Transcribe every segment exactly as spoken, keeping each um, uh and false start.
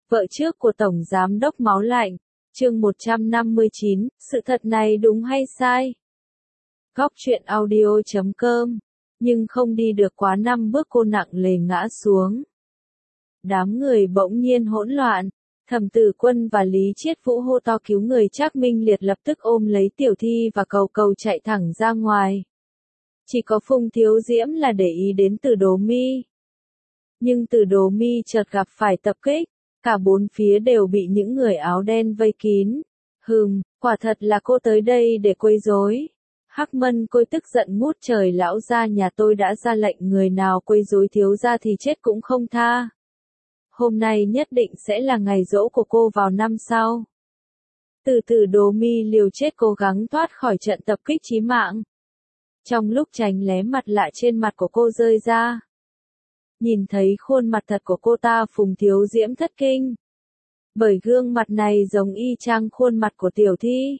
Vợ trước của Tổng Giám đốc Máu Lạnh, chương một trăm năm mươi chín, sự thật này đúng hay sai? Góc truyện audio chấm com, nhưng không đi được quá năm bước cô nặng nề ngã xuống. Đám người bỗng nhiên hỗn loạn, Thẩm Tử Quân và Lý Chiết Vũ hô to cứu người. Trác Minh Liệt lập tức ôm lấy Tiểu Thi và cầu cầu chạy thẳng ra ngoài. Chỉ có Phùng Thiếu Diễm là để ý đến Từ Đồ Mi. Nhưng Từ Đồ Mi chợt gặp phải tập kích, cả bốn phía đều bị những người áo đen vây kín. Hừm, quả thật là cô tới đây để quấy rối. Hắc Mân Côi tức giận ngút trời, lão gia nhà tôi đã ra lệnh người nào quấy rối thiếu gia thì chết cũng không tha. Hôm nay nhất định sẽ là ngày giỗ của cô vào năm sau. Từ Từ Đồ Mi liều chết cố gắng thoát khỏi trận tập kích chí mạng. Trong lúc tránh né, mặt lạ trên mặt của cô rơi ra. Nhìn thấy khuôn mặt thật của cô ta, Phùng Thiếu Diễm thất kinh. Bởi gương mặt này giống y chang khuôn mặt của Tiểu Thi.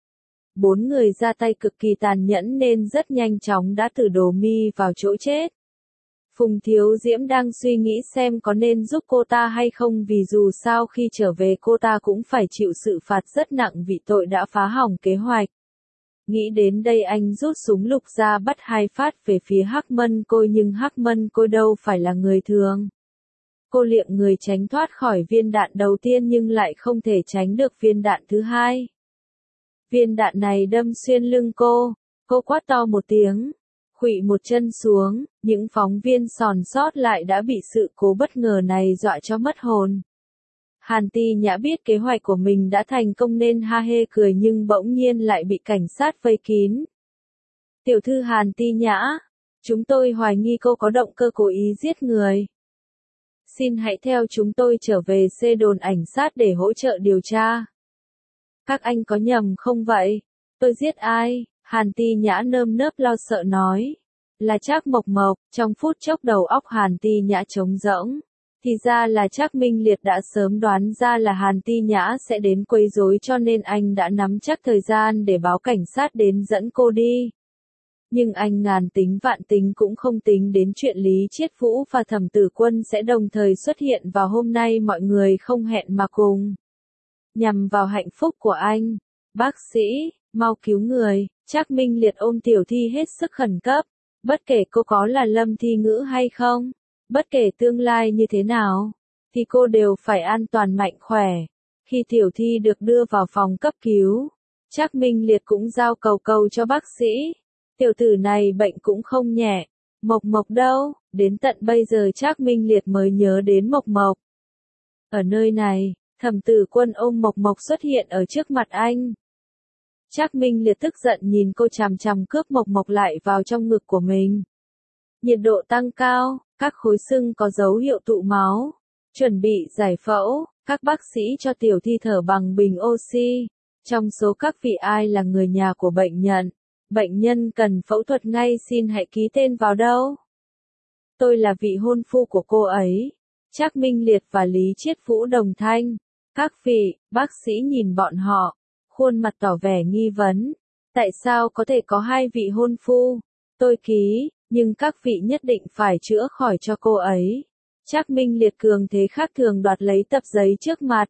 Bốn người ra tay cực kỳ tàn nhẫn nên rất nhanh chóng đã Từ Đồ Mi vào chỗ chết. Phùng Thiếu Diễm đang suy nghĩ xem có nên giúp cô ta hay không, vì dù sao khi trở về cô ta cũng phải chịu sự phạt rất nặng vì tội đã phá hỏng kế hoạch. Nghĩ đến đây anh rút súng lục ra bắt hai phát về phía Hắc Mân Côi, nhưng Hắc Mân Côi đâu phải là người thường. Cô liệng người tránh thoát khỏi viên đạn đầu tiên nhưng lại không thể tránh được viên đạn thứ hai. Viên đạn này đâm xuyên lưng cô, cô quát to một tiếng, khuỵu một chân xuống, những phóng viên sòn sót lại đã bị sự cố bất ngờ này dọa cho mất hồn. Hàn Ti Nhã biết kế hoạch của mình đã thành công nên ha hê cười, nhưng bỗng nhiên lại bị cảnh sát vây kín. Tiểu thư Hàn Ti Nhã, chúng tôi hoài nghi cô có động cơ cố ý giết người. Xin hãy theo chúng tôi trở về xe đồn ảnh sát để hỗ trợ điều tra. Các anh có nhầm không vậy? Tôi giết ai? Hàn Ti Nhã nơm nớp lo sợ nói. Là Trác Mộc Mộc. Trong phút chốc đầu óc Hàn Ti Nhã trống rỗng. Thì ra là Trác Minh Liệt đã sớm đoán ra là Hàn Ti Nhã sẽ đến quấy rối, cho nên anh đã nắm chắc thời gian để báo cảnh sát đến dẫn cô đi. Nhưng anh ngàn tính vạn tính cũng không tính đến chuyện Lý Chiết Vũ và Thẩm Tử Quân sẽ đồng thời xuất hiện vào hôm nay, mọi người không hẹn mà cùng. Nhằm vào hạnh phúc của anh. Bác sĩ, mau cứu người. Trác Minh Liệt ôm Tiểu Thi hết sức khẩn cấp. Bất kể cô có là Lâm Thi Ngữ hay không, bất kể tương lai như thế nào, thì cô đều phải an toàn mạnh khỏe. Khi Tiểu Thi được đưa vào phòng cấp cứu, Trác Minh Liệt cũng giao cầu cầu cho bác sĩ. Tiểu tử này bệnh cũng không nhẹ. Mộc Mộc đâu? Đến tận bây giờ Trác Minh Liệt mới nhớ đến Mộc Mộc. Ở nơi này, Thẩm Tử Quân ôm Mộc Mộc xuất hiện ở trước mặt anh. Trác Minh Liệt tức giận nhìn cô chằm chằm, cướp Mộc Mộc lại vào trong ngực của mình. Nhiệt độ tăng cao, các khối xương có dấu hiệu tụ máu. Chuẩn bị giải phẫu, các bác sĩ cho Tiểu Thi thở bằng bình oxy. Trong số các vị ai là người nhà của bệnh nhân? Bệnh nhân cần phẫu thuật ngay, xin hãy ký tên vào đâu. Tôi là vị hôn phu của cô ấy. Trác Minh Liệt và Lý Chiết Vũ đồng thanh. Các vị, bác sĩ nhìn bọn họ, khuôn mặt tỏ vẻ nghi vấn. Tại sao có thể có hai vị hôn phu? Tôi ký, nhưng các vị nhất định phải chữa khỏi cho cô ấy. Trác Minh Liệt cường thế khác thường đoạt lấy tập giấy trước mặt.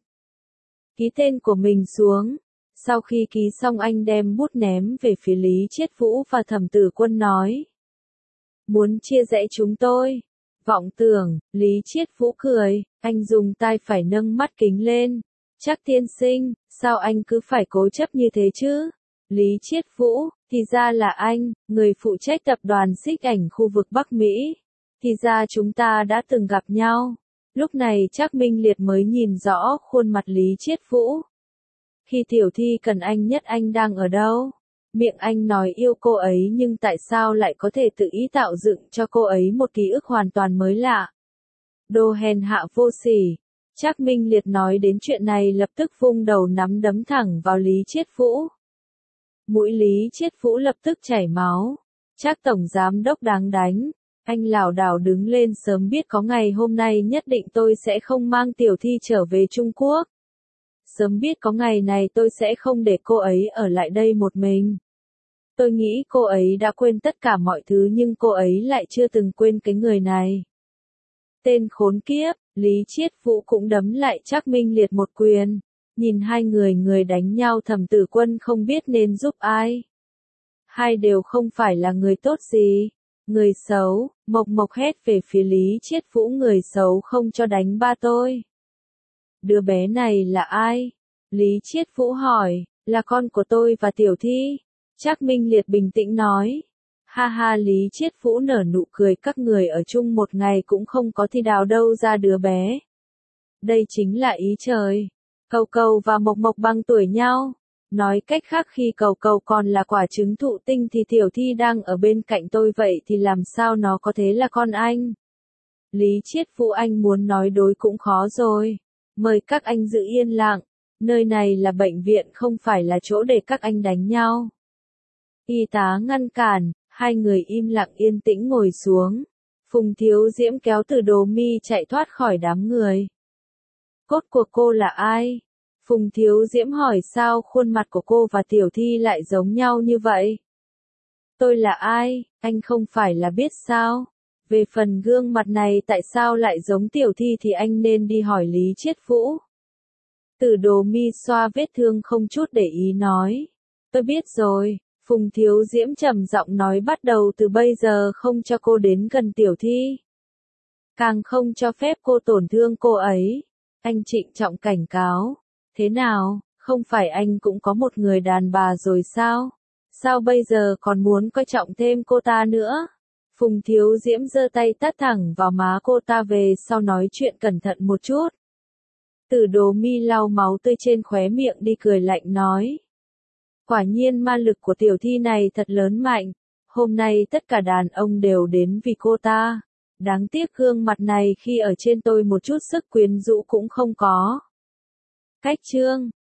Ký tên của mình xuống. Sau khi ký xong anh đem bút ném về phía Lý Chiết Vũ và Thẩm Tử Quân nói. Muốn chia rẽ chúng tôi. Vọng tưởng, Lý Chiết Vũ cười, anh dùng tay phải nâng mắt kính lên. Trác tiên sinh, sao anh cứ phải cố chấp như thế chứ? Lý Chiết Vũ, thì ra là anh, người phụ trách tập đoàn xích ảnh khu vực Bắc Mỹ. Thì ra chúng ta đã từng gặp nhau. Lúc này Trác Minh Liệt mới nhìn rõ khuôn mặt Lý Chiết Vũ. Khi Tiểu Thi cần anh nhất, anh đang ở đâu? Miệng anh nói yêu cô ấy, nhưng tại sao lại có thể tự ý tạo dựng cho cô ấy một ký ức hoàn toàn mới lạ? Đồ hèn hạ vô sỉ. Trác Minh Liệt nói đến chuyện này lập tức vung đầu nắm đấm thẳng vào Lý Chiết Vũ. Mũi Lý Chiết Vũ lập tức chảy máu. Trác tổng giám đốc đáng đánh. Anh lảo đảo đứng lên, sớm biết có ngày hôm nay nhất định tôi sẽ không mang Tiểu Thi trở về Trung Quốc. Sớm biết có ngày này tôi sẽ không để cô ấy ở lại đây một mình. Tôi nghĩ cô ấy đã quên tất cả mọi thứ, nhưng cô ấy lại chưa từng quên cái người này. Tên khốn kiếp, Lý Chiết Vũ cũng đấm lại Trác Minh Liệt một quyền. Nhìn hai người người đánh nhau Thẩm Tử Quân không biết nên giúp ai. Hai đều không phải là người tốt gì. Người xấu, Mộc Mộc hét về phía Lý Chiết Vũ, người xấu không cho đánh ba tôi. Đứa bé này là ai? Lý Chiết Vũ hỏi, là con của tôi và Tiểu Thi. Trác Minh Liệt bình tĩnh nói. Ha ha, Lý Chiết Vũ nở nụ cười, các người ở chung một ngày cũng không có thì đào đâu ra đứa bé. Đây chính là ý trời. Cầu Cầu và Mộc Mộc bằng tuổi nhau. Nói cách khác, khi Cầu Cầu còn là quả trứng thụ tinh thì Tiểu Thi đang ở bên cạnh tôi, vậy thì làm sao nó có thể là con anh? Lý Chiết Vũ, anh muốn nói đối cũng khó rồi. Mời các anh giữ yên lặng. Nơi này là bệnh viện, không phải là chỗ để các anh đánh nhau. Y tá ngăn cản, hai người im lặng yên tĩnh ngồi xuống. Phùng Thiếu Diễm kéo Từ Đồ Mi chạy thoát khỏi đám người. Cốt của cô là ai? Phùng Thiếu Diễm hỏi, sao khuôn mặt của cô và Tiểu Thi lại giống nhau như vậy? Tôi là ai, anh không phải là biết sao? Về phần gương mặt này tại sao lại giống Tiểu Thi thì anh nên đi hỏi Lý Chiết Vũ. Từ Đồ Mi xoa vết thương không chút để ý nói. Tôi biết rồi. Phùng Thiếu Diễm trầm giọng nói, bắt đầu từ bây giờ không cho cô đến gần Tiểu Thi. Càng không cho phép cô tổn thương cô ấy. Anh trịnh trọng cảnh cáo. Thế nào, không phải anh cũng có một người đàn bà rồi sao? Sao bây giờ còn muốn coi trọng thêm cô ta nữa? Phùng Thiếu Diễm giơ tay tát thẳng vào má cô ta, về sau nói chuyện cẩn thận một chút. Từ Đồ Mi lau máu tươi trên khóe miệng đi, cười lạnh nói. Quả nhiên ma lực của Tiểu Thi này thật lớn mạnh. Hôm nay tất cả đàn ông đều đến vì cô ta. Đáng tiếc gương mặt này khi ở trên tôi một chút sức quyến rũ cũng không có. Cách chương